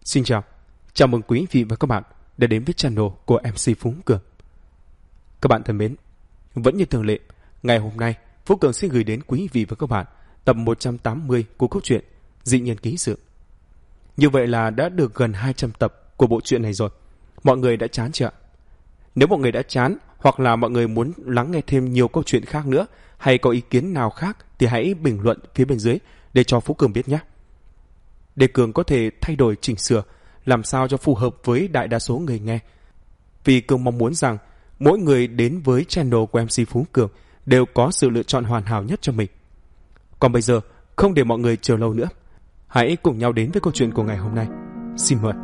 Xin chào mừng quý vị và các bạn đã đến với channel của MC Phú Cường. Các bạn thân mến, vẫn như thường lệ, ngày hôm nay Phú Cường xin gửi đến quý vị và các bạn tập 180 của câu chuyện Dị Nhân Ký Sự. Như vậy là đã được gần 200 tập của bộ truyện này rồi. Mọi người đã chán chưa ạ? Nếu mọi người đã chán hoặc là mọi người muốn lắng nghe thêm nhiều câu chuyện khác nữa hay có ý kiến nào khác thì hãy bình luận phía bên dưới để cho Phú Cường biết nhé. Để Cường có thể thay đổi chỉnh sửa làm sao cho phù hợp với đại đa số người nghe. Vì Cường mong muốn rằng mỗi người đến với channel của MC Phú Cường đều có sự lựa chọn hoàn hảo nhất cho mình. Còn bây giờ, không để mọi người chờ lâu nữa, hãy cùng nhau đến với câu chuyện của ngày hôm nay. Xin mời.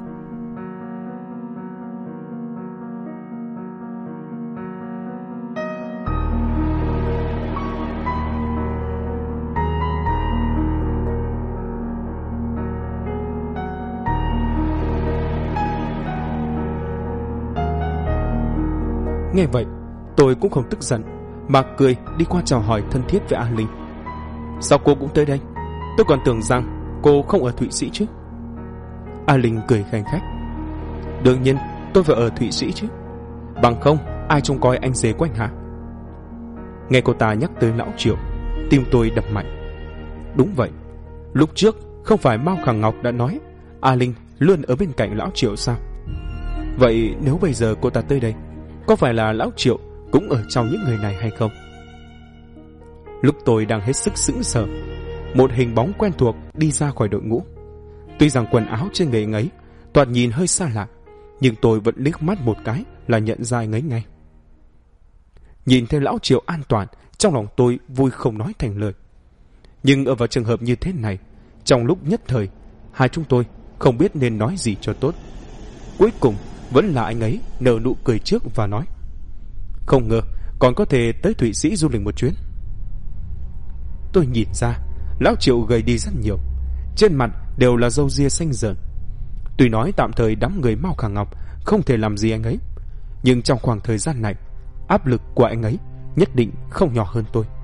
Nghe vậy, tôi cũng không tức giận, mà cười đi qua chào hỏi thân thiết với An Linh. Sao cô cũng tới đây? Tôi còn tưởng rằng cô không ở Thụy Sĩ chứ. An Linh cười khanh khách. Đương nhiên tôi phải ở Thụy Sĩ chứ, bằng không ai trông coi anh rể của anh hả? Nghe cô ta nhắc tới Lão Triệu, tim tôi đập mạnh. Đúng vậy, lúc trước không phải Mao Khả Ngọc đã nói An Linh luôn ở bên cạnh Lão Triệu sao? Vậy nếu bây giờ cô ta tới đây, có phải là Lão Triệu cũng ở trong những người này hay không? Lúc tôi đang hết sức sững sờ, một hình bóng quen thuộc đi ra khỏi đội ngũ. Tuy rằng quần áo trên người anh ấy thoạt nhìn hơi xa lạ, nhưng tôi vẫn liếc mắt một cái là nhận ra anh ấy ngay. Nhìn thấy Lão Triệu an toàn, trong lòng tôi vui không nói thành lời. Nhưng ở vào trường hợp như thế này, trong lúc nhất thời, hai chúng tôi không biết nên nói gì cho tốt. Cuối cùng vẫn là anh ấy nở nụ cười trước và nói: không ngờ còn có thể tới Thụy Sĩ du lịch một chuyến. Tôi nhìn ra Lão Triệu gầy đi rất nhiều, trên mặt đều là râu ria xanh rờn. Tuy nói tạm thời đám người Mao Khả Ngọc không thể làm gì anh ấy, nhưng trong khoảng thời gian này, áp lực của anh ấy nhất định không nhỏ hơn tôi.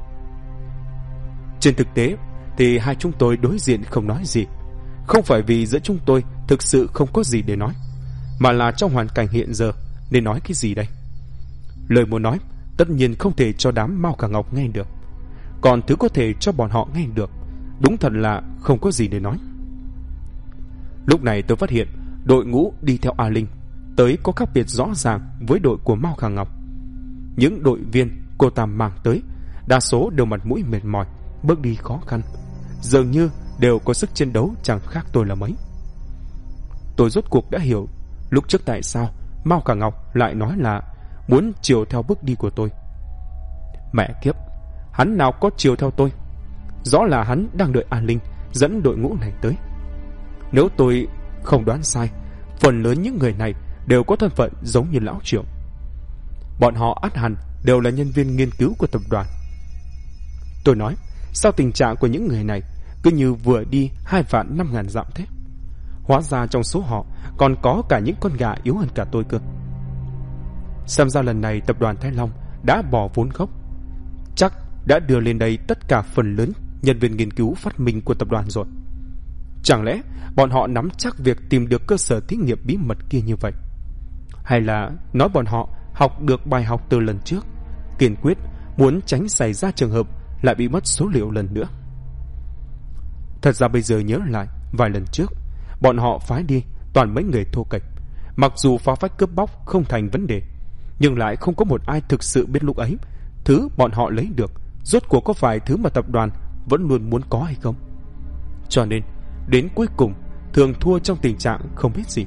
Trên thực tế thì hai chúng tôi đối diện không nói gì, không phải vì giữa chúng tôi thực sự không có gì để nói, mà là trong hoàn cảnh hiện giờ nên nói cái gì đây? Lời muốn nói tất nhiên không thể cho đám Mao Khả Ngọc nghe được, còn thứ có thể cho bọn họ nghe được đúng thật là không có gì để nói. Lúc này tôi phát hiện đội ngũ đi theo A Linh tới có khác biệt rõ ràng với đội của Mao Khả Ngọc. Những đội viên cô ta mang tới đa số đều mặt mũi mệt mỏi, bước đi khó khăn, dường như đều có sức chiến đấu chẳng khác tôi là mấy. Tôi rốt cuộc đã hiểu lúc trước tại sao Mao Khả Ngọc lại nói là muốn chiều theo bước đi của tôi. Mẹ kiếp, hắn nào có chiều theo tôi? Rõ là hắn đang đợi An Linh dẫn đội ngũ này tới. Nếu tôi không đoán sai, phần lớn những người này đều có thân phận giống như Lão Triệu. Bọn họ ắt hẳn đều là nhân viên nghiên cứu của tập đoàn. Tôi nói, sao tình trạng của những người này cứ như vừa đi 2.500.000 dặm thế? Hóa ra trong số họ còn có cả những con gà yếu hơn cả tôi cơ. Xem ra lần này tập đoàn Thái Long đã bỏ vốn gốc, chắc đã đưa lên đây tất cả phần lớn nhân viên nghiên cứu phát minh của tập đoàn rồi. Chẳng lẽ bọn họ nắm chắc việc tìm được cơ sở thí nghiệm bí mật kia như vậy? Hay là nói bọn họ học được bài học từ lần trước, kiên quyết muốn tránh xảy ra trường hợp lại bị mất số liệu lần nữa? Thật ra bây giờ nhớ lại, vài lần trước bọn họ phái đi toàn mấy người thô kệch. Mặc dù phá phách cướp bóc không thành vấn đề, nhưng lại không có một ai thực sự biết lúc ấy thứ bọn họ lấy được rốt cuộc có phải thứ mà tập đoàn vẫn luôn muốn có hay không. Cho nên đến cuối cùng thường thua trong tình trạng không biết gì.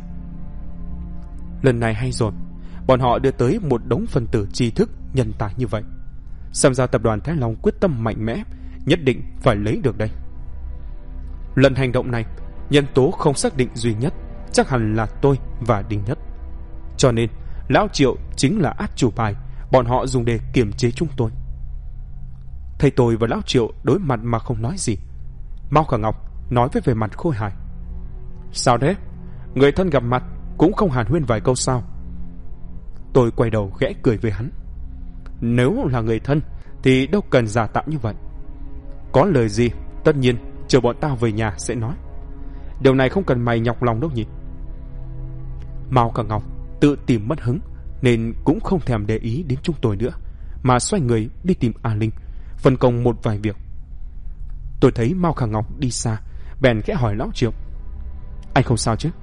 Lần này hay rồi, bọn họ đưa tới một đống phân tử tri thức nhân tài như vậy. Xem ra tập đoàn Thái Long quyết tâm mạnh mẽ, nhất định phải lấy được đây. Lần hành động này, nhân tố không xác định duy nhất chắc hẳn là tôi và Đinh Nhất. Cho nên Lão Triệu chính là át chủ bài bọn họ dùng để kiềm chế chúng tôi. Thầy tôi và Lão Triệu đối mặt mà không nói gì. Mao Khả Ngọc nói với vẻ mặt khôi hài: sao thế? Người thân gặp mặt cũng không hàn huyên vài câu sao? Tôi quay đầu khẽ cười với hắn. Nếu là người thân thì đâu cần giả tạo như vậy. Có lời gì tất nhiên chờ bọn tao về nhà sẽ nói. Điều này không cần mày nhọc lòng đâu nhỉ? Mao Cả Ngọc tự tìm mất hứng nên cũng không thèm để ý đến chúng tôi nữa, mà xoay người đi tìm A Linh, phân công một vài việc. Tôi thấy Mao Cả Ngọc đi xa, bèn khẽ hỏi Lão Triệu: Anh không sao chứ?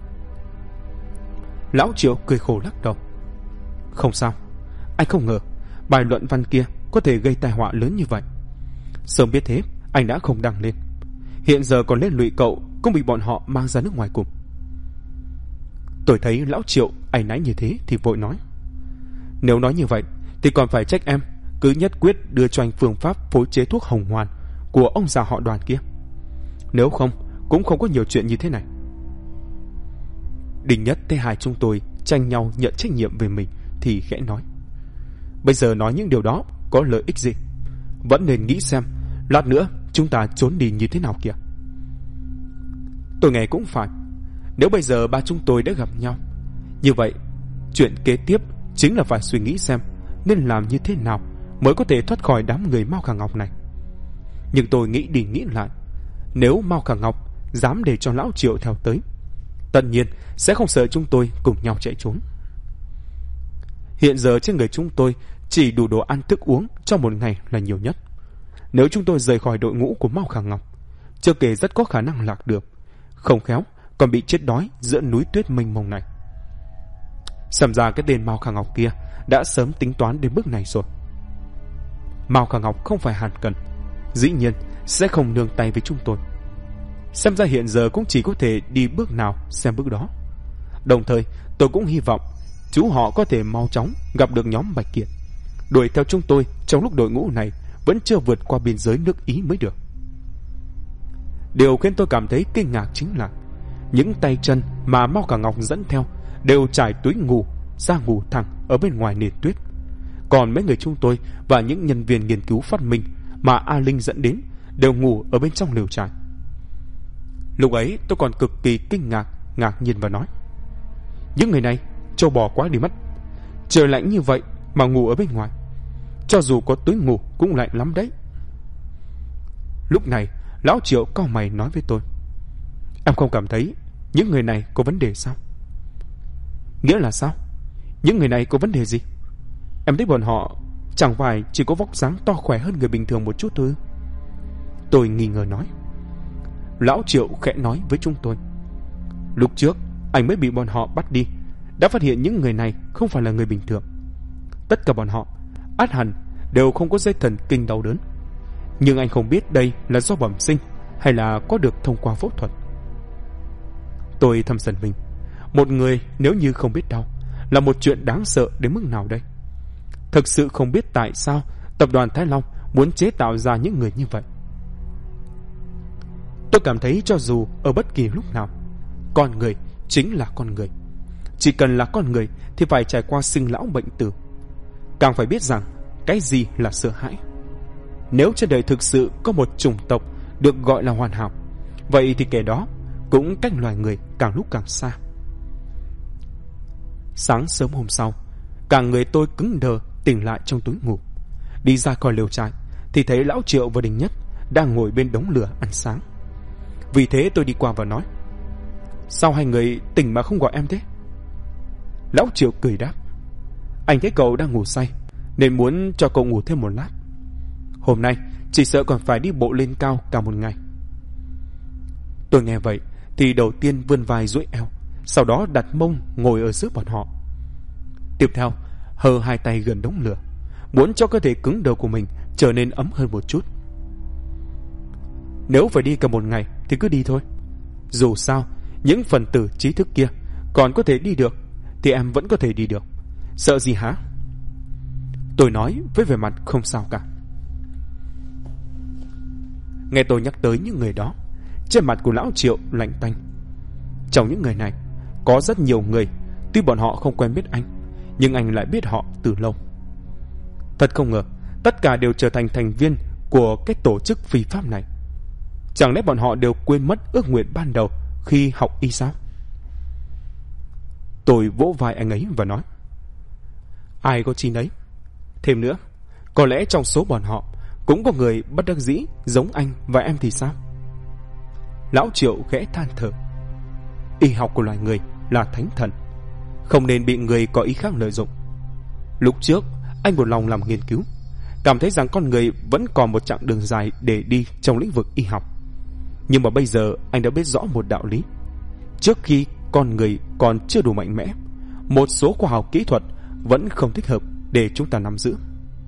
Lão Triệu cười khổ lắc đầu: Không sao. Anh không ngờ bài luận văn kia có thể gây tai họa lớn như vậy. Sớm biết thế anh đã không đăng lên. Hiện giờ còn liên lụy cậu cũng bị bọn họ mang ra nước ngoài cùng. Tôi thấy Lão Triệu áy náy như thế thì vội nói: Nếu nói như vậy thì còn phải trách em cứ nhất quyết đưa cho anh phương pháp phối chế thuốc hồng hoàn của ông già họ Đoàn kia. Nếu không cũng không có nhiều chuyện như thế này. Đinh Nhất thấy hai chúng tôi tranh nhau nhận trách nhiệm về mình thì khẽ nói: Bây giờ nói những điều đó có lợi ích gì? Vẫn nên nghĩ xem lát nữa chúng ta trốn đi như thế nào kìa. Tôi nghe cũng phải. Nếu bây giờ ba chúng tôi đã gặp nhau, như vậy chuyện kế tiếp chính là phải suy nghĩ xem nên làm như thế nào mới có thể thoát khỏi đám người Mao Cả Ngọc này. Nhưng tôi nghĩ đi nghĩ lại, nếu Mao Cả Ngọc dám để cho Lão Triệu theo tới, tất nhiên sẽ không sợ chúng tôi cùng nhau chạy trốn. Hiện giờ trên người chúng tôi chỉ đủ đồ ăn thức uống cho một ngày là nhiều nhất. Nếu chúng tôi rời khỏi đội ngũ của Mao Cả Ngọc, chưa kể rất có khả năng lạc được, không khéo còn bị chết đói giữa núi tuyết mênh mông này. Xem ra cái tên Mao Cả Ngọc kia đã sớm tính toán đến bước này rồi. Mao Cả Ngọc không phải hàn cần, dĩ nhiên sẽ không nương tay với chúng tôi. Xem ra hiện giờ cũng chỉ có thể đi bước nào xem bước đó. Đồng thời tôi cũng hy vọng chú họ có thể mau chóng gặp được nhóm Bạch Kiệt, đuổi theo chúng tôi trong lúc đội ngũ này vẫn chưa vượt qua biên giới nước Ý mới được. Điều khiến tôi cảm thấy kinh ngạc chính là những tay chân mà Mao Cả Ngọc dẫn theo đều trải túi ngủ ra ngủ thẳng ở bên ngoài nền tuyết. Còn mấy người chúng tôi và những nhân viên nghiên cứu phát minh mà A Linh dẫn đến đều ngủ ở bên trong lều trại. Lúc ấy tôi còn cực kỳ kinh ngạc nhiên và nói: Những người này trâu bò quá đi mất. Trời lạnh như vậy mà ngủ ở bên ngoài, cho dù có túi ngủ cũng lạnh lắm đấy. Lúc này Lão Triệu cau mày nói với tôi: Em không cảm thấy những người này có vấn đề sao? Nghĩa là sao? Những người này có vấn đề gì? Em thấy bọn họ chẳng phải chỉ có vóc dáng to khỏe hơn người bình thường một chút thôi. Tôi nghi ngờ nói. Lão Triệu khẽ nói với chúng tôi: Lúc trước anh mới bị bọn họ bắt đi, đã phát hiện những người này không phải là người bình thường. Tất cả bọn họ ắt hẳn đều không có dây thần kinh đau đớn, nhưng anh không biết đây là do bẩm sinh hay là có được thông qua phẫu thuật. Tôi thầm giận mình. Một người nếu như không biết đau là một chuyện đáng sợ đến mức nào đây? Thực sự không biết tại sao tập đoàn Thái Long muốn chế tạo ra những người như vậy. Tôi cảm thấy cho dù ở bất kỳ lúc nào, con người chính là con người. Chỉ cần là con người thì phải trải qua sinh lão bệnh tử. Càng phải biết rằng cái gì là sợ hãi. Nếu trên đời thực sự có một chủng tộc được gọi là hoàn hảo, vậy thì kẻ đó cũng cách loài người càng lúc càng xa. Sáng sớm hôm sau, cả người tôi cứng đờ tỉnh lại trong túi ngủ. Đi ra khỏi lều trại thì thấy Lão Triệu và Đình Nhất đang ngồi bên đống lửa ăn sáng. Vì thế tôi đi qua và nói: Sao hai người tỉnh mà không gọi em thế? Lão Triệu cười đáp: Anh thấy cậu đang ngủ say nên muốn cho cậu ngủ thêm một lát. Hôm nay chỉ sợ còn phải đi bộ lên cao cả một ngày. Tôi nghe vậy thì đầu tiên vươn vai duỗi eo, sau đó đặt mông ngồi ở giữa bọn họ. Tiếp theo hơ hai tay gần đống lửa, muốn cho cơ thể cứng đờ của mình trở nên ấm hơn một chút. Nếu phải đi cả một ngày thì cứ đi thôi. Dù sao những phần tử trí thức kia còn có thể đi được thì em vẫn có thể đi được. Sợ gì hả? Tôi nói với vẻ mặt không sao cả. Nghe tôi nhắc tới những người đó, trên mặt của Lão Triệu lạnh tanh. Trong những người này có rất nhiều người, tuy bọn họ không quen biết anh, nhưng anh lại biết họ từ lâu. Thật không ngờ tất cả đều trở thành thành viên của cái tổ chức phi pháp này. Chẳng lẽ bọn họ đều quên mất ước nguyện ban đầu khi học y sao? Tôi vỗ vai anh ấy và nói: Ai có chi nấy. Thêm nữa, có lẽ trong số bọn họ cũng có người bất đắc dĩ giống anh và em thì sao? Lão Triệu khẽ than thở. Y học của loài người là thánh thần, không nên bị người có ý khác lợi dụng. Lúc trước anh một lòng làm nghiên cứu, cảm thấy rằng con người vẫn còn một chặng đường dài để đi trong lĩnh vực y học. Nhưng mà bây giờ anh đã biết rõ một đạo lý. Trước khi con người còn chưa đủ mạnh mẽ, một số khoa học kỹ thuật vẫn không thích hợp để chúng ta nắm giữ.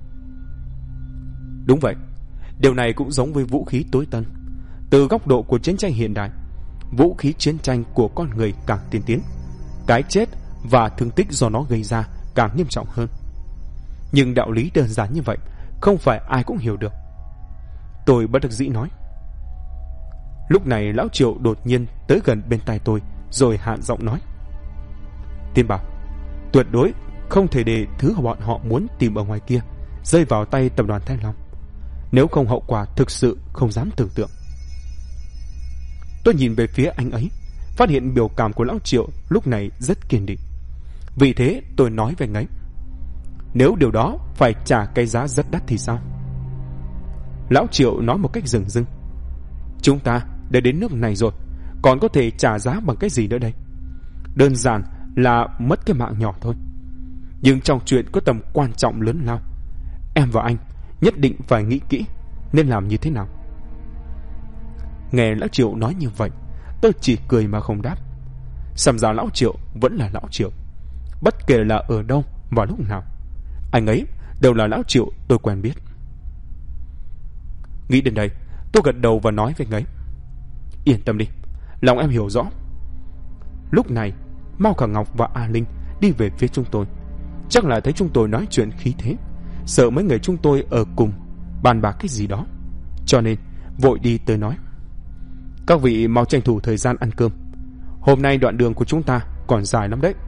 Đúng vậy, điều này cũng giống với vũ khí tối tân. Từ góc độ của chiến tranh hiện đại, vũ khí chiến tranh của con người càng tiên tiến, cái chết và thương tích do nó gây ra càng nghiêm trọng hơn. Nhưng đạo lý đơn giản như vậy không phải ai cũng hiểu được. Tôi bất đắc dĩ nói. Lúc này Lão Triệu đột nhiên tới gần bên tai tôi, rồi hạ giọng nói. Tiên Bảo, tuyệt đối không thể để thứ bọn họ muốn tìm ở ngoài kia rơi vào tay tập đoàn Thanh Long. Nếu không, hậu quả thực sự không dám tưởng tượng. Tôi nhìn về phía anh ấy, phát hiện biểu cảm của Lão Triệu lúc này rất kiên định. Vì thế tôi nói với anh ấy, nếu điều đó phải trả cái giá rất đắt thì sao? Lão Triệu nói một cách dửng dưng. Chúng ta đã đến nước này rồi, còn có thể trả giá bằng cái gì nữa đây? Đơn giản là mất cái mạng nhỏ thôi. Nhưng trong chuyện có tầm quan trọng lớn lao, em và anh nhất định phải nghĩ kỹ nên làm như thế nào. Nghe Lão Triệu nói như vậy, tôi chỉ cười mà không đáp. Xem ra Lão Triệu vẫn là Lão Triệu, bất kể là ở đâu và lúc nào. Anh ấy đều là Lão Triệu tôi quen biết. Nghĩ đến đây, tôi gật đầu và nói với anh ấy, yên tâm đi, lòng em hiểu rõ. Lúc này Mao Khả Ngọc và A Linh đi về phía chúng tôi. Chắc là thấy chúng tôi nói chuyện khí thế, sợ mấy người chúng tôi ở cùng bàn bạc cái gì đó, cho nên vội đi tới nói, các vị mau tranh thủ thời gian ăn cơm. Hôm nay đoạn đường của chúng ta còn dài lắm đấy.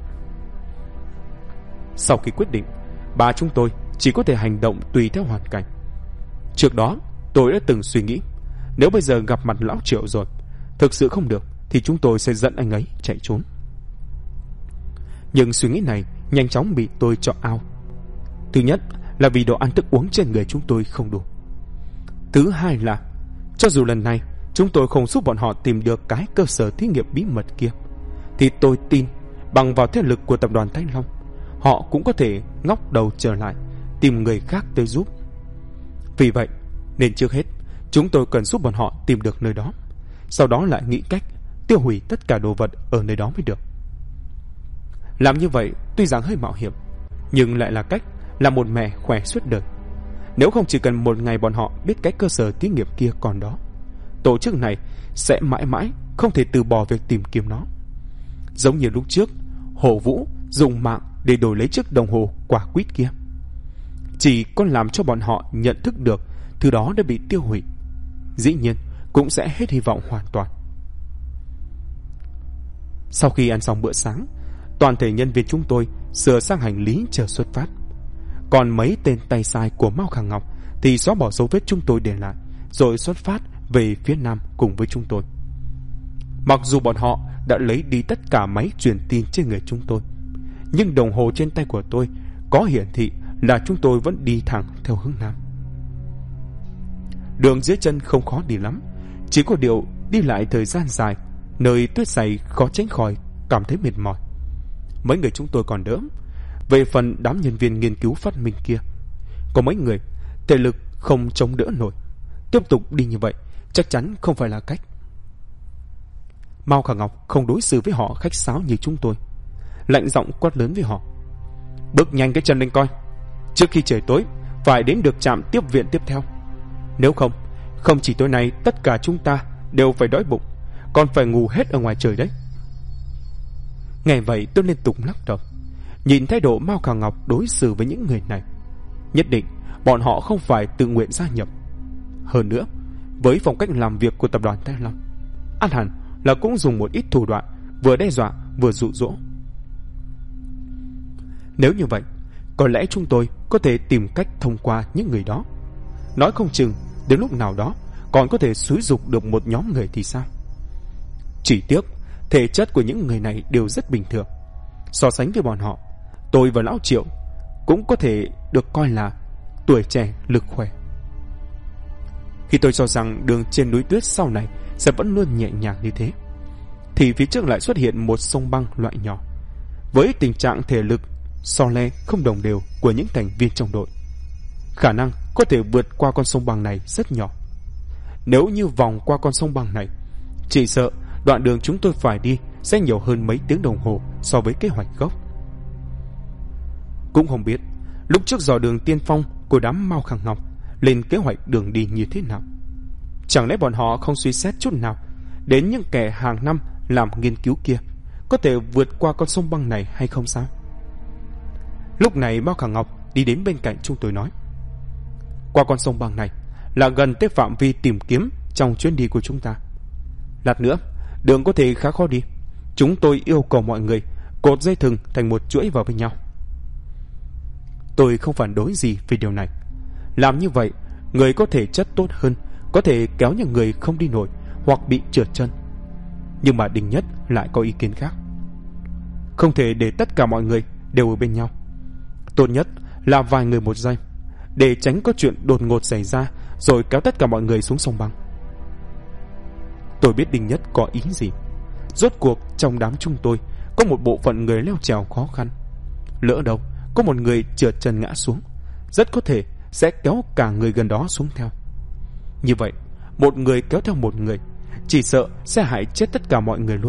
Sau khi quyết định, ba chúng tôi chỉ có thể hành động tùy theo hoàn cảnh. Trước đó tôi đã từng suy nghĩ, nếu bây giờ gặp mặt Lão Triệu rồi, thực sự không được thì chúng tôi sẽ dẫn anh ấy chạy trốn. Nhưng suy nghĩ này nhanh chóng bị tôi cho out. Thứ nhất là vì đồ ăn thức uống trên người chúng tôi không đủ. Thứ hai là cho dù lần này chúng tôi không giúp bọn họ tìm được cái cơ sở thí nghiệm bí mật kia, thì tôi tin bằng vào thế lực của tập đoàn Thanh Long, họ cũng có thể ngóc đầu trở lại, tìm người khác tới giúp. Vì vậy nên trước hết chúng tôi cần giúp bọn họ tìm được nơi đó, sau đó lại nghĩ cách tiêu hủy tất cả đồ vật ở nơi đó mới được. Làm như vậy tuy rằng hơi mạo hiểm, nhưng lại là cách làm một mẹ khỏe suốt đời. Nếu không, chỉ cần một ngày bọn họ biết cái cơ sở thí nghiệm kia còn đó, tổ chức này sẽ mãi mãi không thể từ bỏ việc tìm kiếm nó. Giống như lúc trước Hồ Vũ dùng mạng để đổi lấy chiếc đồng hồ quả quýt kia, chỉ có làm cho bọn họ nhận thức được thứ đó đã bị tiêu hủy, dĩ nhiên cũng sẽ hết hy vọng hoàn toàn. Sau khi ăn xong bữa sáng, toàn thể nhân viên chúng tôi sửa sang hành lý chờ xuất phát. Còn mấy tên tay sai của Mao Khả Ngọc thì xóa bỏ dấu vết chúng tôi để lại, rồi xuất phát về phía nam cùng với chúng tôi. Mặc dù bọn họ đã lấy đi tất cả máy truyền tin trên người chúng tôi, nhưng đồng hồ trên tay của tôi có hiển thị là chúng tôi vẫn đi thẳng theo hướng nam. Đường dưới chân không khó đi lắm, chỉ có điều đi lại thời gian dài, nơi tuyết dày khó tránh khỏi cảm thấy mệt mỏi. Mấy người chúng tôi còn đỡ. Về phần đám nhân viên nghiên cứu phát minh kia, có mấy người thể lực không chống đỡ nổi. Tiếp tục đi như vậy chắc chắn không phải là cách. Mao Khả Ngọc không đối xử với họ khách sáo như chúng tôi, lạnh giọng quát lớn với họ, bước nhanh cái chân lên coi, trước khi trời tối phải đến được trạm tiếp viện tiếp theo. Nếu không, không chỉ tối nay tất cả chúng ta đều phải đói bụng, còn phải ngủ hết ở ngoài trời đấy. Nghe vậy tôi liên tục lắc đầu. Nhìn thái độ Mao Khả Ngọc đối xử với những người này, nhất định bọn họ không phải tự nguyện gia nhập. Hơn nữa, với phong cách làm việc của tập đoàn Thanh Long, ắt hẳn là cũng dùng một ít thủ đoạn, vừa đe dọa vừa dụ dỗ. Nếu như vậy, có lẽ chúng tôi có thể tìm cách thông qua những người đó. Nói không chừng đến lúc nào đó còn có thể xúi giục được một nhóm người thì sao? Chỉ tiếc thể chất của những người này đều rất bình thường. So sánh với bọn họ, tôi và Lão Triệu cũng có thể được coi là tuổi trẻ lực khỏe. Khi tôi cho rằng đường trên núi tuyết sau này sẽ vẫn luôn nhẹ nhàng như thế, thì phía trước lại xuất hiện một sông băng loại nhỏ. Với tình trạng thể lực so le không đồng đều của những thành viên trong đội, khả năng có thể vượt qua con sông băng này rất nhỏ. Nếu như vòng qua con sông băng này, chỉ sợ đoạn đường chúng tôi phải đi sẽ nhiều hơn mấy tiếng đồng hồ so với kế hoạch gốc. Cũng không biết lúc trước dò đường tiên phong của đám Mao Khang Ngọc lên kế hoạch đường đi như thế nào. Chẳng lẽ bọn họ không suy xét chút nào đến những kẻ hàng năm làm nghiên cứu kia có thể vượt qua con sông băng này hay không sao? Lúc này Mao Khang Ngọc đi đến bên cạnh chúng tôi nói: qua con sông băng này là gần tới phạm vi tìm kiếm trong chuyến đi của chúng ta. Lát nữa đường có thể khá khó đi. Chúng tôi yêu cầu mọi người cột dây thừng thành một chuỗi vào với nhau. Tôi không phản đối gì về điều này. Làm như vậy, người có thể chất tốt hơn có thể kéo những người không đi nổi hoặc bị trượt chân. Nhưng mà Đinh Nhất lại có ý kiến khác. Không thể để tất cả mọi người đều ở bên nhau. Tốt nhất là vài người một dây, để tránh có chuyện đột ngột xảy ra rồi kéo tất cả mọi người xuống sông băng. Tôi biết Đinh Nhất có ý gì. Rốt cuộc trong đám chúng tôi có một bộ phận người leo trèo khó khăn. Lỡ đâu có một người trượt chân ngã xuống, rất có thể sẽ kéo cả người gần đó xuống theo. Như vậy, một người kéo theo một người, chỉ sợ sẽ hại chết tất cả mọi người luôn.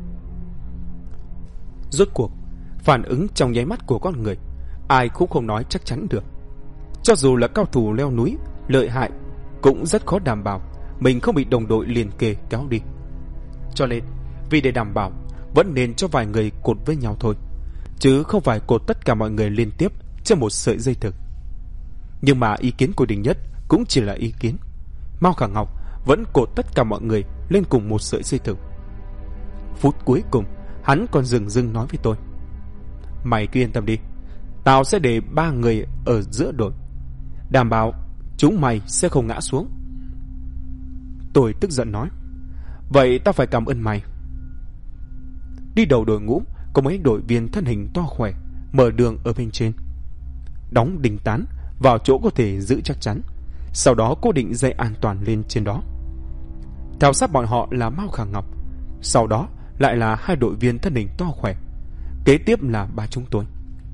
Rốt cuộc, phản ứng trong nháy mắt của con người, ai cũng không nói chắc chắn được. Cho dù là cao thủ leo núi lợi hại, cũng rất khó đảm bảo mình không bị đồng đội liền kề kéo đi. Cho nên, vì để đảm bảo, vẫn nên cho vài người cột với nhau thôi, chứ không phải cột tất cả mọi người liên tiếp trên một sợi dây thừng. Nhưng mà ý kiến của Đinh Nhất cũng chỉ là ý kiến. Mao Khang Ngọc vẫn cột tất cả mọi người lên cùng một sợi dây thừng. Phút cuối cùng, hắn còn dừng dưng nói với tôi: mày cứ yên tâm đi, tao sẽ để 3 người ở giữa đội, đảm bảo chúng mày sẽ không ngã xuống. Tôi tức giận nói: vậy tao phải cảm ơn mày. Đi đầu đội ngũ có mấy đội viên thân hình to khỏe, mở đường ở bên trên, đóng đinh tán vào chỗ có thể giữ chắc chắn, sau đó cố định dây an toàn lên trên đó. Theo sát bọn họ là Mao Khang Ngọc, sau đó lại là 2 đội viên thân hình to khỏe, kế tiếp là 3 chúng tôi.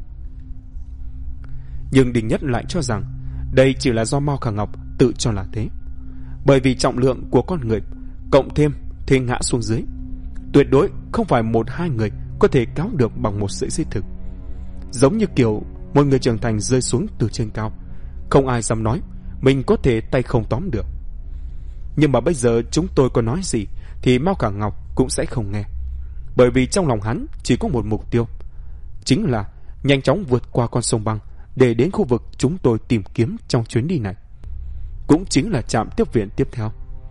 Nhưng Đinh Nhất lại cho rằng đây chỉ là do Mao Khang Ngọc tự cho là thế, bởi vì trọng lượng của con người cộng thêm thì ngã xuống dưới, tuyệt đối không phải 1-2 người có thể kéo được bằng một sợi dây thừng. Giống như kiểu một người trưởng thành rơi xuống từ trên cao, không ai dám nói mình có thể tay không tóm được. Nhưng mà bây giờ chúng tôi có nói gì thì Mao Khang Ngọc cũng sẽ không nghe, bởi vì trong lòng hắn chỉ có một mục tiêu, chính là nhanh chóng vượt qua con sông băng để đến khu vực chúng tôi tìm kiếm trong chuyến đi này, cũng chính là trạm tiếp viện tiếp theo.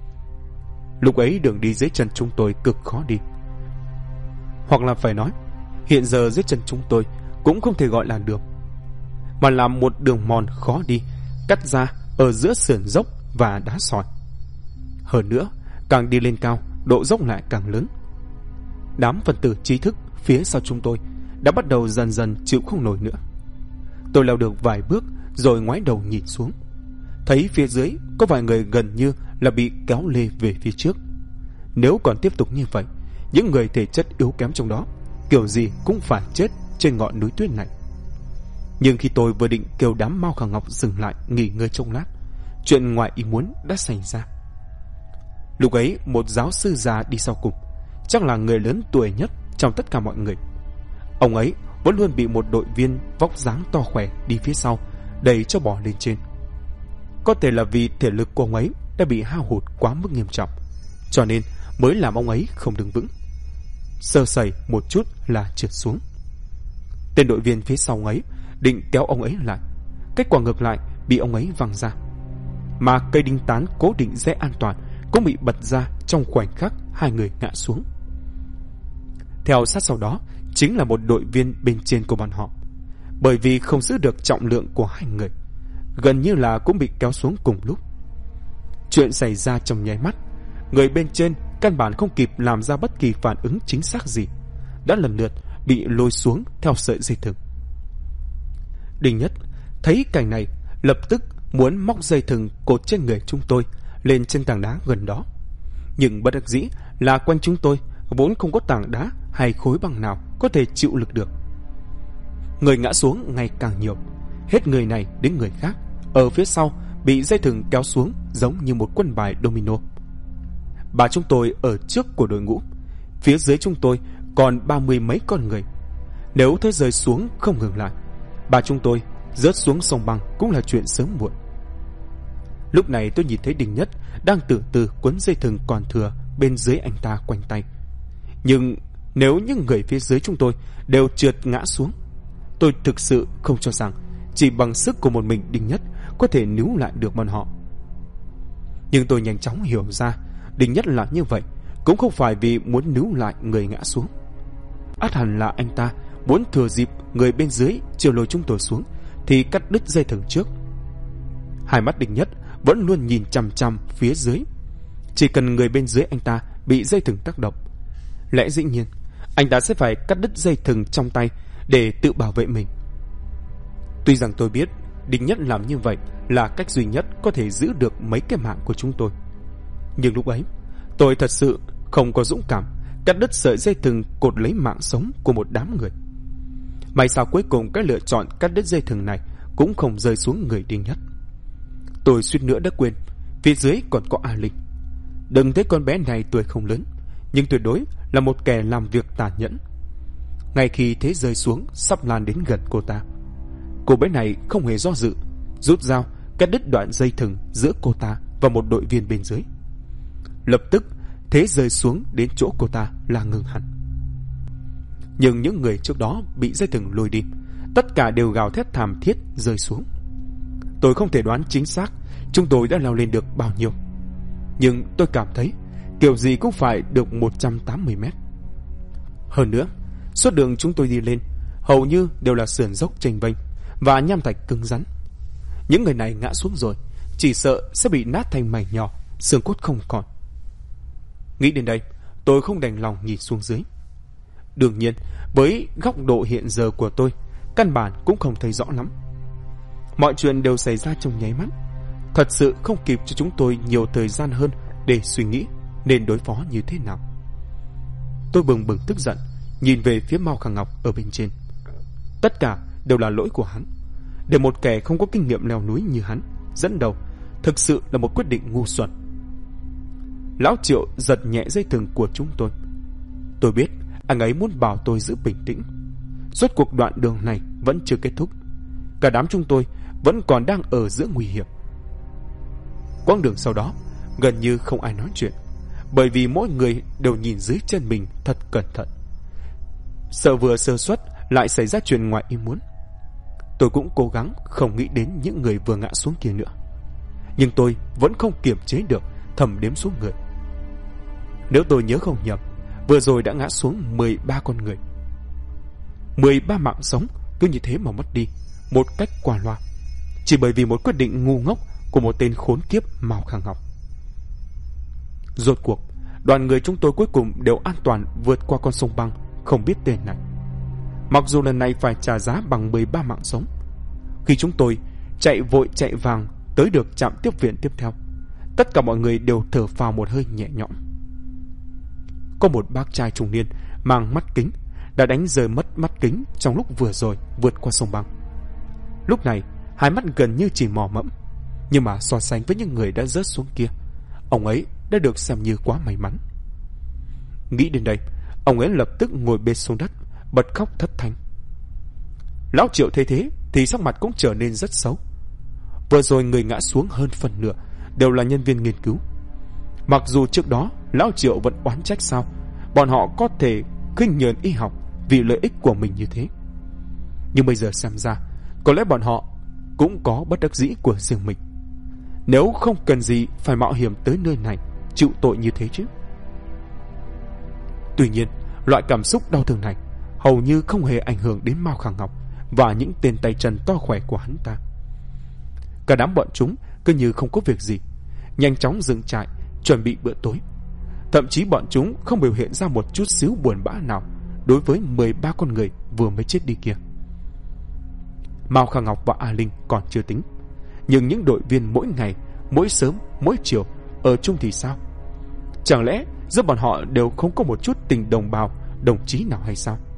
Lúc ấy đường đi dưới chân chúng tôi cực khó đi, hoặc là phải nói hiện giờ dưới chân chúng tôi cũng không thể gọi là đường, mà là một đường mòn khó đi, cắt ra ở giữa sườn dốc và đá sỏi. Hơn nữa, càng đi lên cao, độ dốc lại càng lớn. Đám phần tử trí thức phía sau chúng tôi đã bắt đầu dần dần chịu không nổi nữa. Tôi leo được vài bước rồi ngoái đầu nhìn xuống, thấy phía dưới có vài người gần như là bị kéo lê về phía trước. Nếu còn tiếp tục như vậy, những người thể chất yếu kém trong đó kiểu gì cũng phải chết trên ngọn núi tuyết này. Nhưng khi tôi vừa định kêu đám Mao Khang Ngọc dừng lại nghỉ ngơi trong lát, chuyện ngoài ý muốn đã xảy ra. Lúc ấy một giáo sư già đi sau cùng, chắc là người lớn tuổi nhất trong tất cả mọi người. Ông ấy vẫn luôn bị một đội viên vóc dáng to khỏe đi phía sau đẩy cho bò lên trên. Có thể là vì thể lực của ông ấy đã bị hao hụt quá mức nghiêm trọng, cho nên mới làm ông ấy không đứng vững, sơ sẩy một chút là trượt xuống. Tên đội viên phía sau ông ấy định kéo ông ấy lại, kết quả ngược lại bị ông ấy văng ra, mà cây đinh tán cố định dây an toàn cũng bị bật ra trong khoảnh khắc 2 người ngã xuống. Theo sát sau đó chính là một đội viên bên trên của bọn họ, bởi vì không giữ được trọng lượng của 2 người, gần như là cũng bị kéo xuống cùng lúc. Chuyện xảy ra trong nháy mắt, người bên trên căn bản không kịp làm ra bất kỳ phản ứng chính xác gì, đã lần lượt bị lôi xuống theo sợi dây thừng. Đinh Nhất thấy cảnh này lập tức muốn móc dây thừng cột trên người chúng tôi lên trên tảng đá gần đó, Nhưng bất đắc dĩ là quanh chúng tôi vốn không có tảng đá hay khối băng nào có thể chịu lực được. Người ngã xuống ngày càng nhiều, hết người này đến người khác, ở phía sau bị dây thừng kéo xuống giống như một quân bài domino. Ba chúng tôi ở trước của đội ngũ, phía dưới chúng tôi còn 30 mấy con người. Nếu thế rơi xuống không ngừng lại, ba chúng tôi rớt xuống sông băng cũng là chuyện sớm muộn. Lúc này tôi nhìn thấy Đinh Nhất đang từ từ quấn dây thừng còn thừa bên dưới anh ta quanh tay. Nhưng nếu những người phía dưới chúng tôi đều trượt ngã xuống, tôi thực sự không cho rằng chỉ bằng sức của một mình Đinh Nhất có thể níu lại được bọn họ. Nhưng tôi nhanh chóng hiểu ra, Đinh Nhất làm như vậy cũng không phải vì muốn níu lại người ngã xuống. Ắt hẳn là anh ta muốn thừa dịp người bên dưới chưa lôi chúng tôi xuống thì cắt đứt dây thừng trước. Hai mắt Đinh Nhất vẫn luôn nhìn chằm chằm phía dưới. Chỉ cần người bên dưới anh ta bị dây thừng tác động, lẽ dĩ nhiên anh ta sẽ phải cắt đứt dây thừng trong tay để tự bảo vệ mình. Tuy rằng tôi biết Đinh Nhất làm như vậy là cách duy nhất có thể giữ được mấy cái mạng của chúng tôi, nhưng lúc ấy tôi thật sự không có dũng cảm cắt đứt sợi dây thừng cột lấy mạng sống của một đám người. May sao cuối cùng cái lựa chọn cắt đứt dây thừng này cũng không rơi xuống người Đinh Nhất. Tôi suýt nữa đã quên phía dưới còn có A Linh. Đừng thấy con bé này tuổi không lớn, nhưng tuyệt đối là một kẻ làm việc tàn nhẫn. Ngay khi thế rơi xuống sắp lan đến gần cô bé này không hề do dự, rút dao cắt đứt đoạn dây thừng giữa cô ta và một đội viên bên dưới. Lập tức thế rơi xuống đến chỗ cô ta là ngừng hẳn. Nhưng những người trước đó bị dây thừng lôi đi, tất cả đều gào thét thảm thiết rơi xuống. Tôi không thể đoán chính xác chúng tôi đã leo lên được bao nhiêu, nhưng tôi cảm thấy kiểu gì cũng phải được 180 mét. Hơn nữa, suốt đường chúng tôi đi lên hầu như đều là sườn dốc chênh vênh và nham thạch cứng rắn. Những người này ngã xuống rồi chỉ sợ sẽ bị nát thành mảnh nhỏ, xương cốt không còn. Nghĩ đến đây, tôi không đành lòng nhìn xuống dưới. Đương nhiên, với góc độ hiện giờ của tôi, căn bản cũng không thấy rõ lắm. Mọi chuyện đều xảy ra trong nháy mắt, thật sự không kịp cho chúng tôi nhiều thời gian hơn để suy nghĩ nên đối phó như thế nào. Tôi bừng bừng tức giận nhìn về phía Mao Khang Ngọc ở bên trên. Tất cả đều là lỗi của hắn. Để một kẻ không có kinh nghiệm leo núi như hắn dẫn đầu, thực sự là một quyết định ngu xuẩn. Lão Triệu giật nhẹ dây thừng của chúng tôi. Tôi biết anh ấy muốn bảo tôi giữ bình tĩnh. Suốt cuộc đoạn đường này vẫn chưa kết thúc, cả đám chúng tôi vẫn còn đang ở giữa nguy hiểm. Quãng đường sau đó gần như không ai nói chuyện, bởi vì mỗi người đều nhìn dưới chân mình thật cẩn thận, sợ vừa sơ suất lại xảy ra chuyện ngoài ý muốn. Tôi cũng cố gắng không nghĩ đến những người vừa ngã xuống kia nữa, nhưng tôi vẫn không kiềm chế được thầm đếm số người. Nếu tôi nhớ không nhầm, vừa rồi đã ngã xuống 13 con người. 13 mạng sống cứ như thế mà mất đi một cách qua loa, chỉ bởi vì một quyết định ngu ngốc của một tên khốn kiếp Mao Khang Ngọc. Rốt cuộc, đoàn người chúng tôi cuối cùng đều an toàn vượt qua con sông băng không biết tên này. Mặc dù lần này phải trả giá bằng 13 mạng sống. Khi chúng tôi chạy vội chạy vàng tới được trạm tiếp viện tiếp theo, tất cả mọi người đều thở phào một hơi nhẹ nhõm. Có một bác trai trung niên mang mắt kính đã đánh rơi mất mắt kính trong lúc vừa rồi vượt qua sông băng. Lúc này hai mắt gần như chỉ mò mẫm, nhưng mà so sánh với những người đã rớt xuống kia, ông ấy đã được xem như quá may mắn. Nghĩ đến đây, ông ấy lập tức ngồi bệt xuống đất, bật khóc thất thanh. Lão Triệu thấy thế thì sắc mặt cũng trở nên rất xấu. Vừa rồi người ngã xuống hơn phần nửa đều là nhân viên nghiên cứu. Mặc dù trước đó Lão Triệu vẫn oán trách sao bọn họ có thể khinh nhờn y học vì lợi ích của mình như thế, nhưng bây giờ xem ra có lẽ bọn họ cũng có bất đắc dĩ của riêng mình. Nếu không cần gì phải mạo hiểm tới nơi này chịu tội như thế chứ. Tuy nhiên, loại cảm xúc đau thương này hầu như không hề ảnh hưởng đến Mao Khang Ngọc và những tên tay chân to khỏe của hắn ta. Cả đám bọn chúng cứ như không có việc gì, nhanh chóng dừng trại chuẩn bị bữa tối. Thậm chí bọn chúng không biểu hiện ra một chút xíu buồn bã nào đối với 13 con người vừa mới chết đi kia. Mao Khang Ngọc và A Linh còn chưa tính, nhưng những đội viên mỗi ngày, mỗi sớm, mỗi chiều ở chung thì sao? Chẳng lẽ giữa bọn họ đều không có một chút tình đồng bào, đồng chí nào hay sao?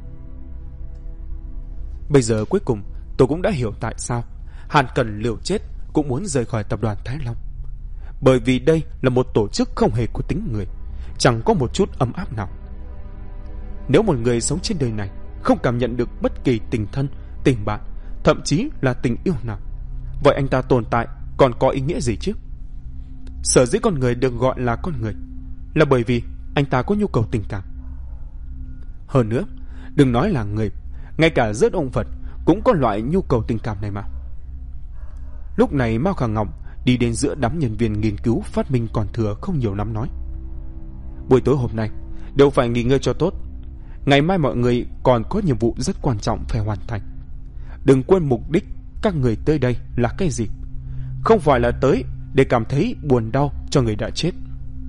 Bây giờ cuối cùng tôi cũng đã hiểu tại sao Hàn Cần liều chết cũng muốn rời khỏi tập đoàn Thái Long. Bởi vì đây là một tổ chức không hề có tính người, chẳng có một chút ấm áp nào. Nếu một người sống trên đời này không cảm nhận được bất kỳ tình thân, tình bạn, thậm chí là tình yêu nào, vậy anh ta tồn tại còn có ý nghĩa gì chứ? Sở dĩ con người được gọi là con người là bởi vì anh ta có nhu cầu tình cảm. Hơn nữa, đừng nói là người, ngay cả giữa động vật cũng có loại nhu cầu tình cảm này mà. Lúc này Mao Khả Ngọc đi đến giữa đám nhân viên nghiên cứu phát minh còn thừa không nhiều lắm nói: buổi tối hôm nay đều phải nghỉ ngơi cho tốt. Ngày mai mọi người còn có nhiệm vụ rất quan trọng phải hoàn thành. Đừng quên mục đích các người tới đây là cái gì. Không phải là tới để cảm thấy buồn đau cho người đã chết.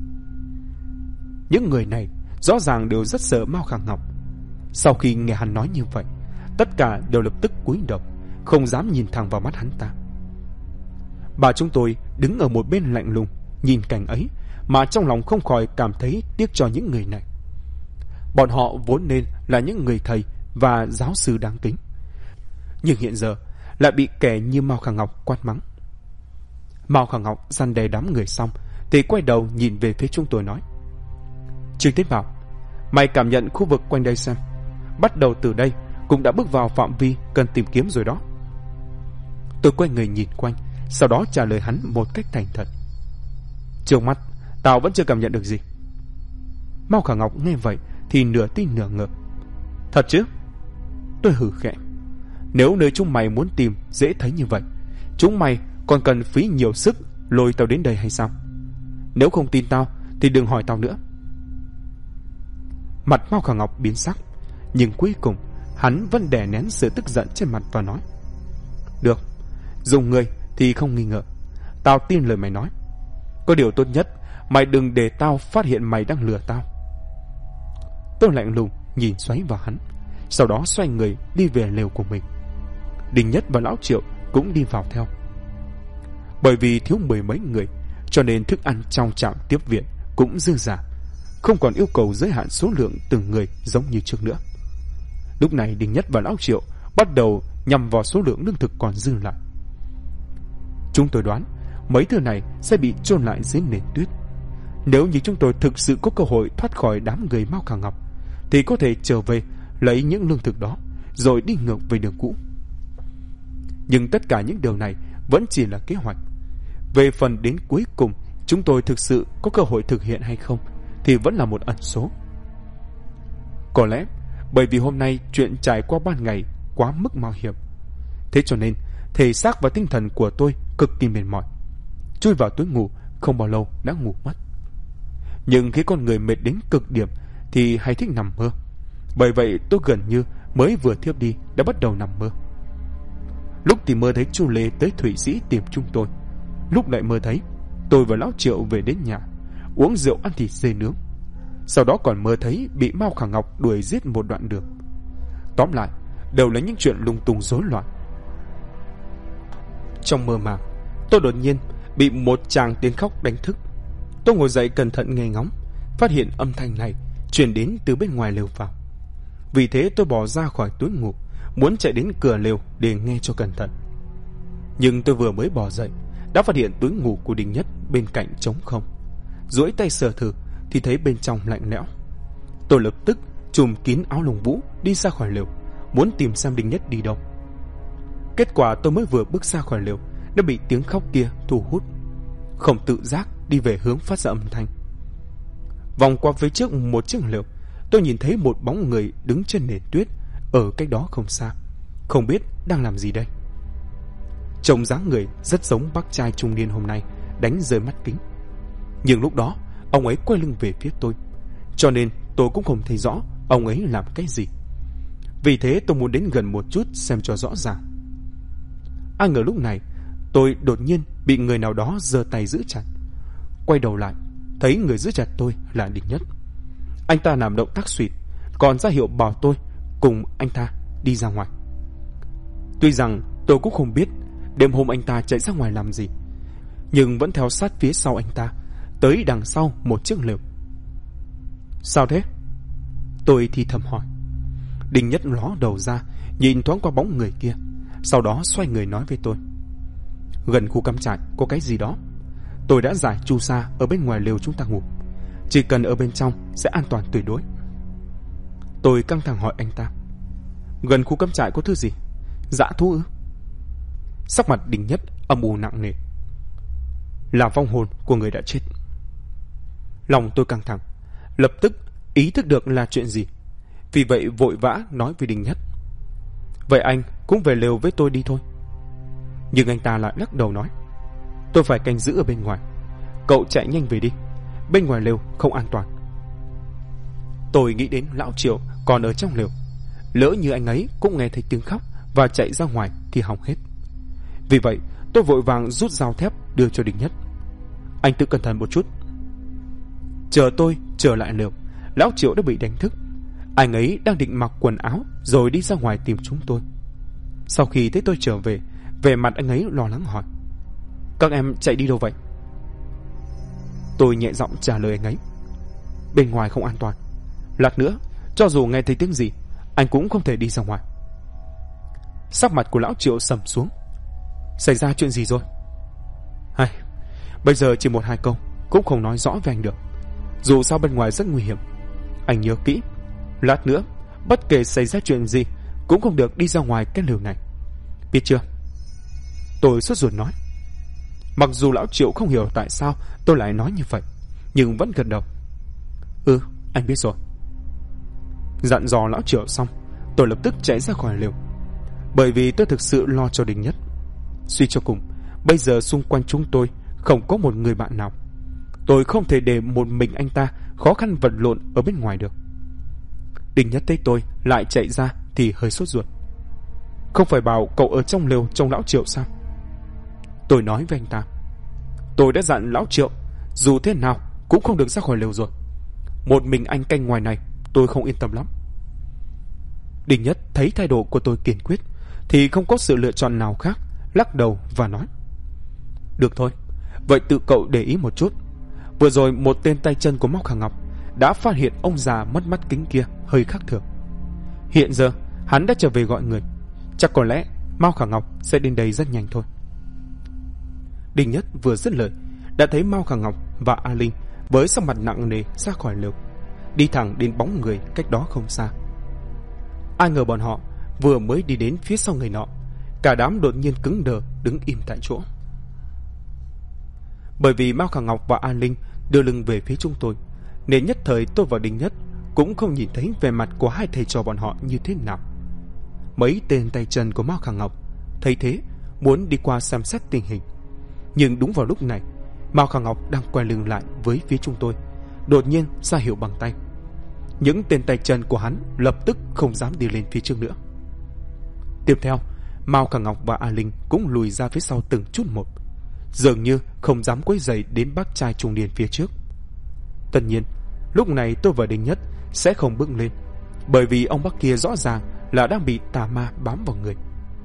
Những người này rõ ràng đều rất sợ Mao Khả Ngọc. Sau khi nghe hắn nói như vậy, tất cả đều lập tức cúi đầu, không dám nhìn thẳng vào mắt hắn ta. Bà chúng tôi đứng ở một bên lạnh lùng nhìn cảnh ấy, mà trong lòng không khỏi cảm thấy tiếc cho những người này. Bọn họ vốn nên là những người thầy và giáo sư đáng kính, nhưng hiện giờ lại bị kẻ như Mao Khả Ngọc quát mắng. Mao Khả Ngọc răn đe đám người xong thì quay đầu nhìn về phía chúng tôi nói: Trương Tiến Bảo, mày cảm nhận khu vực quanh đây xem. Bắt đầu từ đây cũng đã bước vào phạm vi cần tìm kiếm rồi đó. Tôi quay người nhìn quanh, sau đó trả lời hắn một cách thành thật: Trước mắt tao vẫn chưa cảm nhận được gì. Mao Khả Ngọc nghe vậy thì nửa tin nửa ngờ: Thật chứ? Tôi hừ khẽ: Nếu nơi chúng mày muốn tìm dễ thấy như vậy, chúng mày còn cần phí nhiều sức lôi tao đến đây hay sao? Nếu không tin tao thì đừng hỏi tao nữa. Mặt Mao Khả Ngọc biến sắc, nhưng cuối cùng hắn vẫn đè nén sự tức giận trên mặt và nói: Được, dùng người thì không nghi ngờ. Tao tin lời mày nói. Có điều tốt nhất mày đừng để tao phát hiện mày đang lừa tao. Tôi lạnh lùng nhìn xoáy vào hắn, sau đó xoay người đi về lều của mình. Đình Nhất và Lão Triệu cũng đi vào theo. Bởi vì thiếu 10 mấy người, cho nên thức ăn trong trạm tiếp viện cũng dư dả, không còn yêu cầu giới hạn số lượng từng người giống như trước nữa. Lúc này Đình Nhất và Lão Triệu bắt đầu nhằm vào số lượng lương thực còn dư lại. Chúng tôi đoán mấy thứ này sẽ bị chôn lại dưới nền tuyết. Nếu như chúng tôi thực sự có cơ hội thoát khỏi đám người Mao Khả Ngọc, thì có thể trở về lấy những lương thực đó rồi đi ngược về đường cũ. Nhưng tất cả những điều này vẫn chỉ là kế hoạch. Về phần đến cuối cùng chúng tôi thực sự có cơ hội thực hiện hay không thì vẫn là một ẩn số. Có lẽ bởi vì hôm nay chuyện trải qua ban ngày quá mức mạo hiểm, thế cho nên thể xác và tinh thần của tôi cực kỳ mệt mỏi. Chui vào túi ngủ không bao lâu đã ngủ mất. Nhưng khi con người mệt đến cực điểm thì hay thích nằm mơ. Bởi vậy tôi gần như mới vừa thiếp đi đã bắt đầu nằm mơ. Lúc thì mơ thấy Chu Lê tới Thụy Sĩ tìm chúng tôi, lúc lại mơ thấy tôi và Lão Triệu về đến nhà uống rượu ăn thịt dê nướng. Sau đó còn mơ thấy bị Mao Khả Ngọc đuổi giết một đoạn đường. Tóm lại đều là những chuyện lung tung rối loạn. Trong mơ màng, tôi đột nhiên bị một chàng tiếng khóc đánh thức. Tôi ngồi dậy cẩn thận nghe ngóng, phát hiện âm thanh này truyền đến từ bên ngoài lều vào. Vì thế tôi bò ra khỏi túi ngủ, muốn chạy đến cửa lều để nghe cho cẩn thận. Nhưng tôi vừa mới bò dậy đã phát hiện túi ngủ của Đình Nhất bên cạnh trống không. Duỗi tay sờ thử thì thấy bên trong lạnh lẽo. Tôi lập tức trùm kín áo lông vũ đi ra khỏi lều, muốn tìm xem Đình Nhất đi đâu. Kết quả tôi mới vừa bước ra khỏi lều đã bị tiếng khóc kia thu hút, không tự giác đi về hướng phát ra âm thanh. Vòng qua phía trước một chiếc lều, tôi nhìn thấy một bóng người đứng trên nền tuyết ở cách đó không xa, không biết đang làm gì đây. Trông dáng người rất giống bác trai trung niên hôm nay đánh rơi mắt kính. Nhưng lúc đó ông ấy quay lưng về phía tôi, cho nên tôi cũng không thấy rõ ông ấy làm cái gì. Vì thế tôi muốn đến gần một chút xem cho rõ ràng. Ai ngờ lúc này tôi đột nhiên bị người nào đó giơ tay giữ chặt. Quay đầu lại thấy người giữ chặt tôi là Đình Nhất. Anh ta làm động tác suýt, còn ra hiệu bảo tôi cùng anh ta đi ra ngoài. Tuy rằng tôi cũng không biết đêm hôm anh ta chạy ra ngoài làm gì, nhưng vẫn theo sát phía sau anh ta tới đằng sau một chiếc lều. Sao thế? Tôi thì thầm hỏi. Đinh Nhất ló đầu ra, nhìn thoáng qua bóng người kia, sau đó xoay người nói với tôi. Gần khu cắm trại có cái gì đó. Tôi đã giải chu sa ở bên ngoài lều chúng ta ngủ, chỉ cần ở bên trong sẽ an toàn tuyệt đối. Tôi căng thẳng hỏi anh ta. Gần khu cắm trại có thứ gì? Dã thú ư? Sắc mặt Đinh Nhất âm u nặng nề. Là vong hồn của người đã chết. Lòng tôi căng thẳng, lập tức ý thức được là chuyện gì, vì vậy vội vã nói với Đinh Nhất. Vậy anh cũng về lều với tôi đi thôi. Nhưng anh ta lại lắc đầu nói. Tôi phải canh giữ ở bên ngoài, cậu chạy nhanh về đi, bên ngoài lều không an toàn. Tôi nghĩ đến lão Triệu còn ở trong lều, lỡ như anh ấy cũng nghe thấy tiếng khóc và chạy ra ngoài thì hỏng hết. Vì vậy tôi vội vàng rút dao thép đưa cho Đinh Nhất. Anh tự cẩn thận một chút. Chờ tôi trở lại lều, lão Triệu đã bị đánh thức. Anh ấy đang định mặc quần áo rồi đi ra ngoài tìm chúng tôi. Sau khi thấy tôi trở về, vẻ mặt anh ấy lo lắng hỏi. Các em chạy đi đâu vậy? Tôi nhẹ giọng trả lời anh ấy. Bên ngoài không an toàn, lát nữa cho dù nghe thấy tiếng gì anh cũng không thể đi ra ngoài. Sắc mặt của lão Triệu sầm xuống. Xảy ra chuyện gì rồi? Hay, bây giờ chỉ 1-2 câu cũng không nói rõ với anh được. Dù sao bên ngoài rất nguy hiểm. Anh nhớ kỹ, lát nữa bất kể xảy ra chuyện gì cũng không được đi ra ngoài cái lều này, biết chưa? Tôi sốt ruột nói. Mặc dù lão Triệu không hiểu tại sao tôi lại nói như vậy, nhưng vẫn gật đầu. Ừ, anh biết rồi. Dặn dò lão Triệu xong, tôi lập tức chạy ra khỏi lều, bởi vì tôi thực sự lo cho Đinh Nhất. Suy cho cùng, bây giờ xung quanh chúng tôi không có một người bạn nào. Tôi không thể để một mình anh ta khó khăn vật lộn ở bên ngoài được. Đinh Nhất thấy tôi lại chạy ra thì hơi sốt ruột. Không phải bảo cậu ở trong lều trông lão Triệu sao? Tôi nói với anh ta. Tôi đã dặn lão Triệu dù thế nào cũng không được ra khỏi lều rồi. Một mình anh canh ngoài này tôi không yên tâm lắm. Đinh Nhất thấy thái độ của tôi kiên quyết thì không có sự lựa chọn nào khác, lắc đầu và nói. Được thôi, vậy tự cậu để ý một chút. Vừa rồi một tên tay chân của Mao Khả Ngọc đã phát hiện ông già mất mắt kính kia hơi khác thường. Hiện giờ hắn đã trở về gọi người. Chắc có lẽ Mao Khả Ngọc sẽ đến đây rất nhanh thôi. Đinh Nhất vừa dứt lời đã thấy Mao Khả Ngọc và A Linh với sắc mặt nặng nề ra khỏi lều, đi thẳng đến bóng người cách đó không xa. Ai ngờ bọn họ vừa mới đi đến phía sau người nọ, cả đám đột nhiên cứng đờ đứng im tại chỗ. Bởi vì Mao Khả Ngọc và A Linh đưa lưng về phía chúng tôi, nên nhất thời tôi và Đinh Nhất cũng không nhìn thấy vẻ mặt của hai thầy trò bọn họ như thế nào. Mấy tên tay chân của Mao Khả Ngọc thấy thế muốn đi qua xem xét tình hình, nhưng đúng vào lúc này Mao Khả Ngọc đang quay lưng lại với phía chúng tôi, đột nhiên ra hiệu bằng tay. Những tên tay chân của hắn lập tức không dám đi lên phía trước nữa. Tiếp theo, Mao Khả Ngọc và A Linh cũng lùi ra phía sau từng chút một, dường như không dám quấy rầy đến bác trai trung niên phía trước. Tất nhiên, lúc này tôi và Đinh Nhất sẽ không bước lên, bởi vì ông bác kia rõ ràng là đang bị tà ma bám vào người.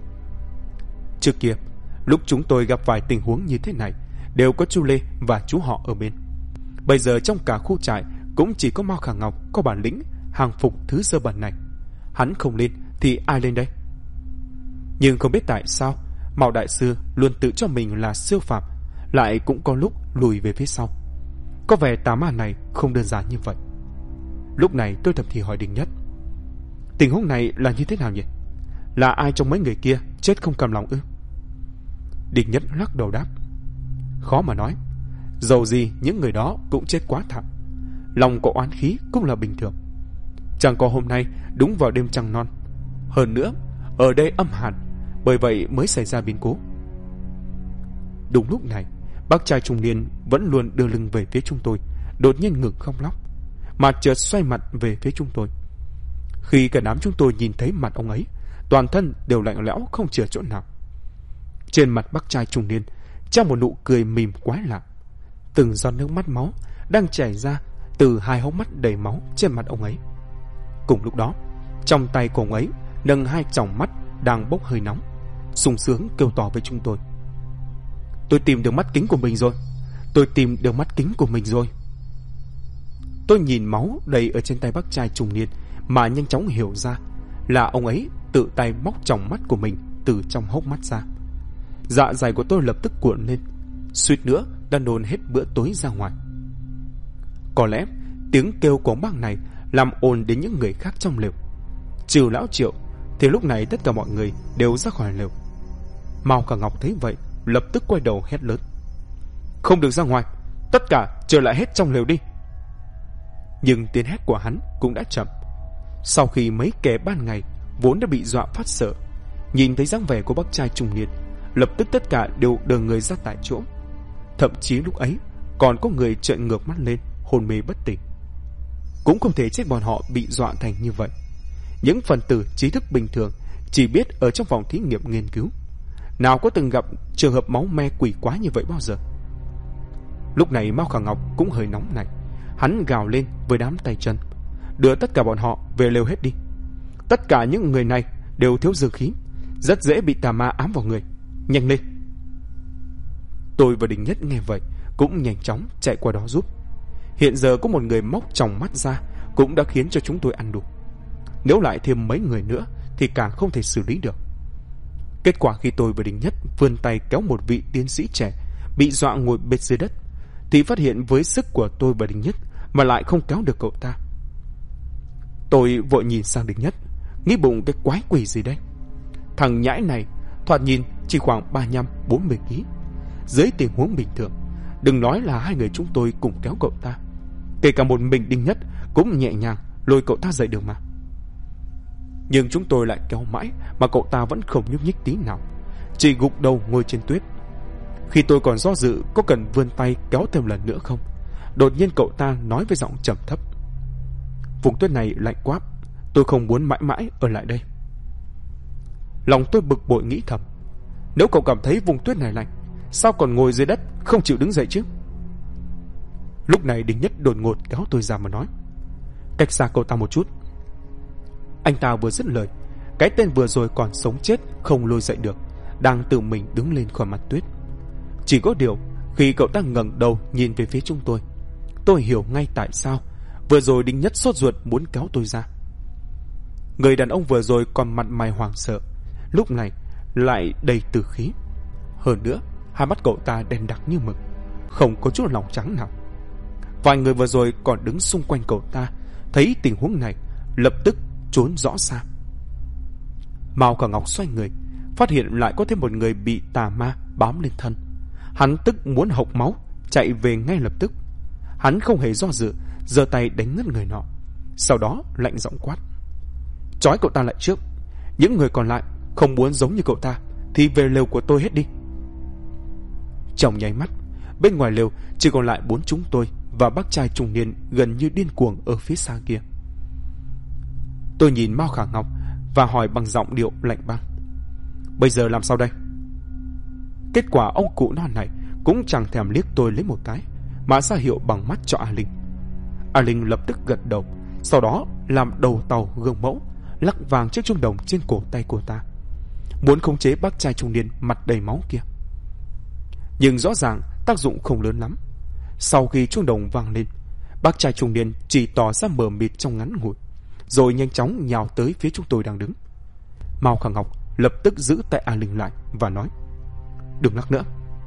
Trước kia, lúc chúng tôi gặp vài tình huống như thế này, đều có chú Lê và chú họ ở bên. Bây giờ trong cả khu trại cũng chỉ có Mao Khả Ngọc có bản lĩnh hàng phục thứ dơ bẩn này. Hắn không lên thì ai lên đây? Nhưng không biết tại sao Mao đại sư luôn tự cho mình là siêu phàm, lại cũng có lúc lùi về phía sau. Có vẻ tà ma này không đơn giản như vậy. Lúc này tôi thầm thì hỏi Đinh Nhất. Tình huống này là như thế nào nhỉ? Là ai trong mấy người kia chết không cam lòng ư? Đinh Nhất lắc đầu đáp. Khó mà nói. Dầu gì những người đó cũng chết quá thảm. Lòng có oán khí cũng là bình thường. Chẳng có hôm nay đúng vào đêm trăng non. Hơn nữa ở đây âm hàn, bởi vậy mới xảy ra biến cố. Đúng lúc này, bác trai trung niên vẫn luôn đưa lưng về phía chúng tôi, đột nhiên ngừng khóc lóc, mà chợt xoay mặt về phía chúng tôi. Khi cả đám chúng tôi nhìn thấy mặt ông ấy, toàn thân đều lạnh lẽo không chừa chỗ nào. Trên mặt bác trai trung niên treo một nụ cười mỉm quái lạ. Từng giọt nước mắt máu đang chảy ra từ hai hốc mắt đầy máu trên mặt ông ấy. Cùng lúc đó, trong tay của ông ấy nâng hai tròng mắt đang bốc hơi nóng, sung sướng kêu to với chúng tôi. Tôi tìm được mắt kính của mình rồi. Tôi tìm được mắt kính của mình rồi. Tôi nhìn máu đầy ở trên tay bác trai trung niên mà nhanh chóng hiểu ra là ông ấy tự tay móc tròng mắt của mình từ trong hốc mắt ra. Dạ dày của tôi lập tức cuộn lên, suýt nữa đã nôn hết bữa tối ra ngoài. Có lẽ tiếng kêu của ông bác này làm ồn đến những người khác trong lều. Trừ lão Triệu thì lúc này tất cả mọi người đều ra khỏi lều. Mao Cả Ngọc thấy vậy lập tức quay đầu hét lớn: "Không được ra ngoài, tất cả trở lại hết trong lều đi!" Nhưng tiếng hét của hắn cũng đã chậm. Sau khi mấy kẻ ban ngày vốn đã bị dọa phát sợ nhìn thấy dáng vẻ của bác trai trung niên, lập tức tất cả đều đờ người ra tại chỗ. Thậm chí lúc ấy còn có người trợn ngược mắt lên, hôn mê bất tỉnh. Cũng không thể trách bọn họ bị dọa thành như vậy. Những phần tử trí thức bình thường chỉ biết ở trong phòng thí nghiệm nghiên cứu, nào có từng gặp trường hợp máu me quỷ quái như vậy bao giờ. Lúc này Mao Khả Ngọc cũng hơi nóng này. Hắn gào lên với đám tay chân: "Đưa tất cả bọn họ về lều hết đi. Tất cả những người này đều thiếu dương khí, rất dễ bị tà ma ám vào người. Nhanh lên!" Tôi và Đình Nhất nghe vậy cũng nhanh chóng chạy qua đó giúp. Hiện giờ có một người móc tròng mắt ra cũng đã khiến cho chúng tôi ăn đủ. Nếu lại thêm mấy người nữa thì càng không thể xử lý được. Kết quả khi tôi và Đình Nhất vươn tay kéo một vị tiến sĩ trẻ bị dọa ngồi bệt dưới đất, thì phát hiện với sức của tôi và Đình Nhất mà lại không kéo được cậu ta. Tôi vội nhìn sang Đình Nhất, nghĩ bụng cái quái quỷ gì đây. Thằng nhãi này thoạt nhìn chỉ khoảng 35-40 kg. Dưới tình huống bình thường, đừng nói là hai người chúng tôi cùng kéo cậu ta, kể cả một mình Đình Nhất cũng nhẹ nhàng lôi cậu ta dậy được mà. Nhưng chúng tôi lại kéo mãi mà cậu ta vẫn không nhúc nhích tí nào, chỉ gục đầu ngồi trên tuyết. Khi tôi còn do dự có cần vươn tay kéo thêm lần nữa không, đột nhiên cậu ta nói với giọng trầm thấp: "Vùng tuyết này lạnh quá, tôi không muốn mãi mãi ở lại đây." Lòng tôi bực bội nghĩ thầm, nếu cậu cảm thấy vùng tuyết này lạnh, sao còn ngồi dưới đất không chịu đứng dậy chứ? Lúc này Đình Nhất đột ngột kéo tôi ra mà nói: "Cách xa cậu ta một chút." Anh ta vừa dứt lời, cái tên vừa rồi còn sống chết không lôi dậy được đang tự mình đứng lên khỏi mặt tuyết. Chỉ có điều khi cậu ta ngẩng đầu nhìn về phía chúng tôi hiểu ngay tại sao vừa rồi Đình Nhất sốt ruột muốn kéo tôi ra. Người đàn ông vừa rồi còn mặt mày hoảng sợ, lúc này lại đầy tử khí. Hơn nữa hai mắt cậu ta đen đặc như mực, không có chút lòng trắng nào. Vài người vừa rồi còn đứng xung quanh cậu ta thấy tình huống này lập tức trốn rõ xa. Mao Cả Ngọc xoay người, phát hiện lại có thêm một người bị tà ma bám lên thân. Hắn tức muốn hộc máu, chạy về ngay lập tức. Hắn không hề do dự, giơ tay đánh ngất người nọ, sau đó lạnh giọng quát: "Trói cậu ta lại trước. Những người còn lại không muốn giống như cậu ta thì về lều của tôi hết đi." Trong nháy mắt, bên ngoài lều chỉ còn lại 4 chúng tôi và bác trai trung niên gần như điên cuồng ở phía xa kia. Tôi nhìn Mao Khả Ngọc và hỏi bằng giọng điệu lạnh băng: "Bây giờ làm sao đây?" Kết quả ông cụ non này cũng chẳng thèm liếc tôi lấy một cái mà ra hiệu bằng mắt cho A Linh. A Linh lập tức gật đầu, sau đó làm đầu tàu gương mẫu lắc vàng chiếc chuông đồng trên cổ tay cô ta, muốn khống chế bác trai trung niên mặt đầy máu kia. Nhưng rõ ràng tác dụng không lớn lắm. Sau khi chuông đồng vang lên, bác trai trung niên chỉ tỏ ra mờ mịt trong ngắn ngủi, rồi nhanh chóng nhào tới phía chúng tôi đang đứng. Mao Khả Ngọc lập tức giữ tay A Linh lại và nói: "Đừng lắc nữa."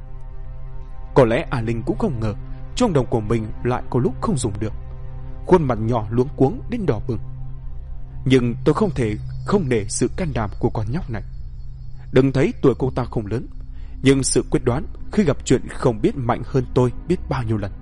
Có lẽ A Linh cũng không ngờ chuông đồng của mình lại có lúc không dùng được, khuôn mặt nhỏ luống cuống đến đỏ bừng. Nhưng tôi không thể không nể sự can đảm của con nhóc này. Đừng thấy tuổi cô ta không lớn, nhưng sự quyết đoán khi gặp chuyện không biết mạnh hơn tôi biết bao nhiêu lần.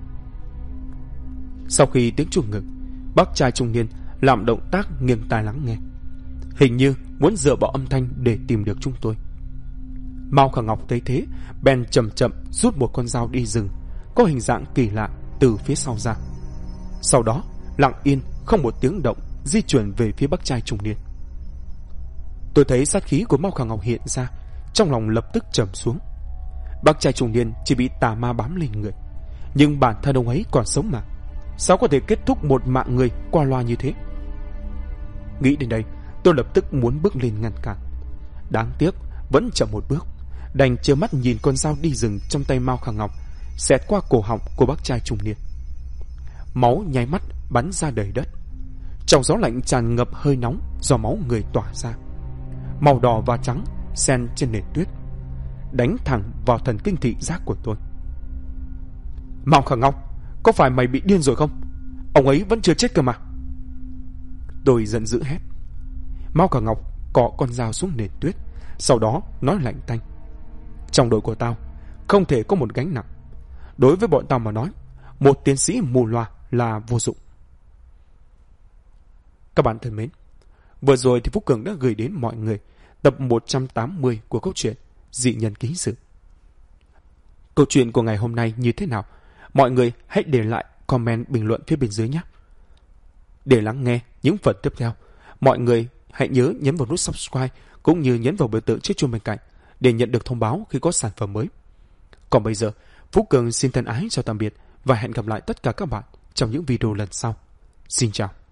Sau khi tiếng chuông ngừng, bác trai trung niên làm động tác nghiêng tai lắng nghe, hình như muốn dựa vào âm thanh để tìm được chúng tôi. Mao Khả Ngọc thấy thế bèn chậm chậm rút một con dao đi rừng có hình dạng kỳ lạ từ phía sau ra, sau đó lặng yên không một tiếng động di chuyển về phía bác trai trung niên. Tôi thấy sát khí của Mao Khả Ngọc hiện ra, trong lòng lập tức trầm xuống. Bác trai trung niên chỉ bị tà ma bám lên người, nhưng bản thân ông ấy còn sống mà, sao có thể kết thúc một mạng người qua loa như thế? Nghĩ đến đây, tôi lập tức muốn bước lên ngăn cản. Đáng tiếc vẫn chậm một bước, đành trơ mắt nhìn con dao đi rừng trong tay Mao Khả Ngọc xẹt qua cổ họng của bác trai trung niên. Máu nháy mắt bắn ra đầy đất. Trong gió lạnh tràn ngập hơi nóng do máu người tỏa ra. Màu đỏ và trắng xen trên nền tuyết, đánh thẳng vào thần kinh thị giác của tôi. Mao Khả Ngọc, có phải mày bị điên rồi không? Ông ấy vẫn chưa chết cơ mà. Tôi giận dữ hét. Mao Khả Ngọc cọ con dao xuống nền tuyết, sau đó nói lạnh tanh. Trong đội của tao không thể có một gánh nặng. Đối với bọn tao mà nói, một tiến sĩ mù loà là vô dụng. Các bạn thân mến, vừa rồi thì Phúc Cường đã gửi đến mọi người tập 180 của câu chuyện Dị Nhân Ký Sự. Câu chuyện của ngày hôm nay như thế nào? Mọi người hãy để lại comment bình luận phía bên dưới nhé. Để lắng nghe những phần tiếp theo, mọi người hãy nhớ nhấn vào nút subscribe cũng như nhấn vào biểu tượng chiếc chuông bên cạnh để nhận được thông báo khi có sản phẩm mới. Còn bây giờ, Phúc Cường xin thân ái chào tạm biệt và hẹn gặp lại tất cả các bạn trong những video lần sau. Xin chào.